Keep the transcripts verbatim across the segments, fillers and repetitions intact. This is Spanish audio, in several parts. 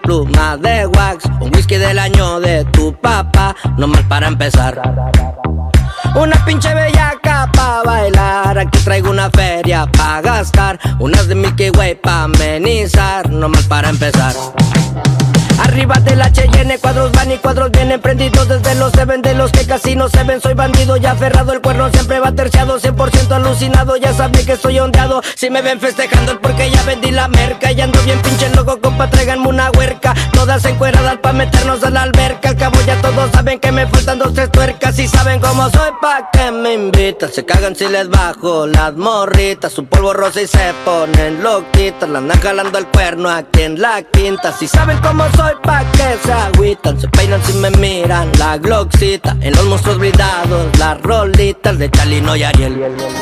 pluma de wax, un whisky del año de tu papá, no mal para empezar. Una pinche bellaca pa' bailar, aquí traigo una feria pa' gastar, unas de Milky Way pa' amenizar, no mal para empezar. Arriba del H y N, cuadros van y cuadros vienen, prendidos desde los seven, de los que casi no se ven. Soy bandido ya aferrado, el cuerno siempre va terciado, cien por ciento alucinado, ya saben que estoy ondeado. Si me ven festejando es porque ya vendí la merca, y ando bien pinche loco, compa, tráiganme una huerca. Todas encueradas pa' meternos a la alberca, al cabo ya todos saben que me faltan dos, tres tuercas. Y saben cómo soy pa' que me invitan, se cagan si les bajo las morritas, su polvo rosa y se ponen loquitas, la andan jalando el cuerno aquí en la quinta. Si saben cómo soy pa' que se agüitan, se peinan si me miran la glocksita, en los monstruos blindados, las rolitas de Chalino y Ariel.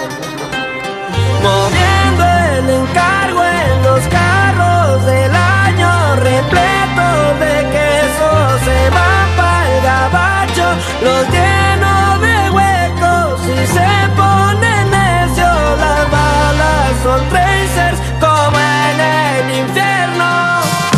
Moviendo el encargo en los carros del año, repleto de queso, se va pa'l gabacho, los lleno de huecos y se ponen necios, las balas son tracers como en el infierno.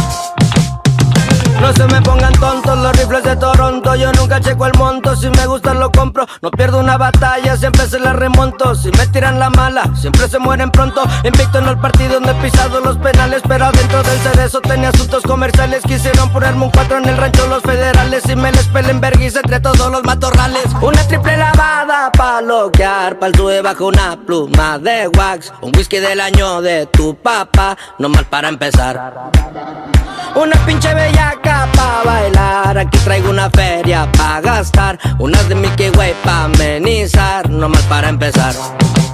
No se me pongan tontos los rifles de Toronto, yo nunca checo el monto, si me gusta lo compro, no pierdo una batalla, siempre se la remonto. Si me tiran la mala, siempre se mueren pronto, invicto en los partidos, no he pisado los penales, pero adentro del cerezo tenía asuntos comerciales. Quisieron ponerme un cuatro en el rancho los federales, y me les pelen verguis entre todos los matorrales. Una triple lavada pa' loquear, pa'l sube bajo una pluma de wax, un whisky del año de tu papá, no mal para empezar. Una pinche bellaca pa' bailar, aquí traigo una feria pa' gastar, unas de Milky Way pa' amenizar, no mal para empezar.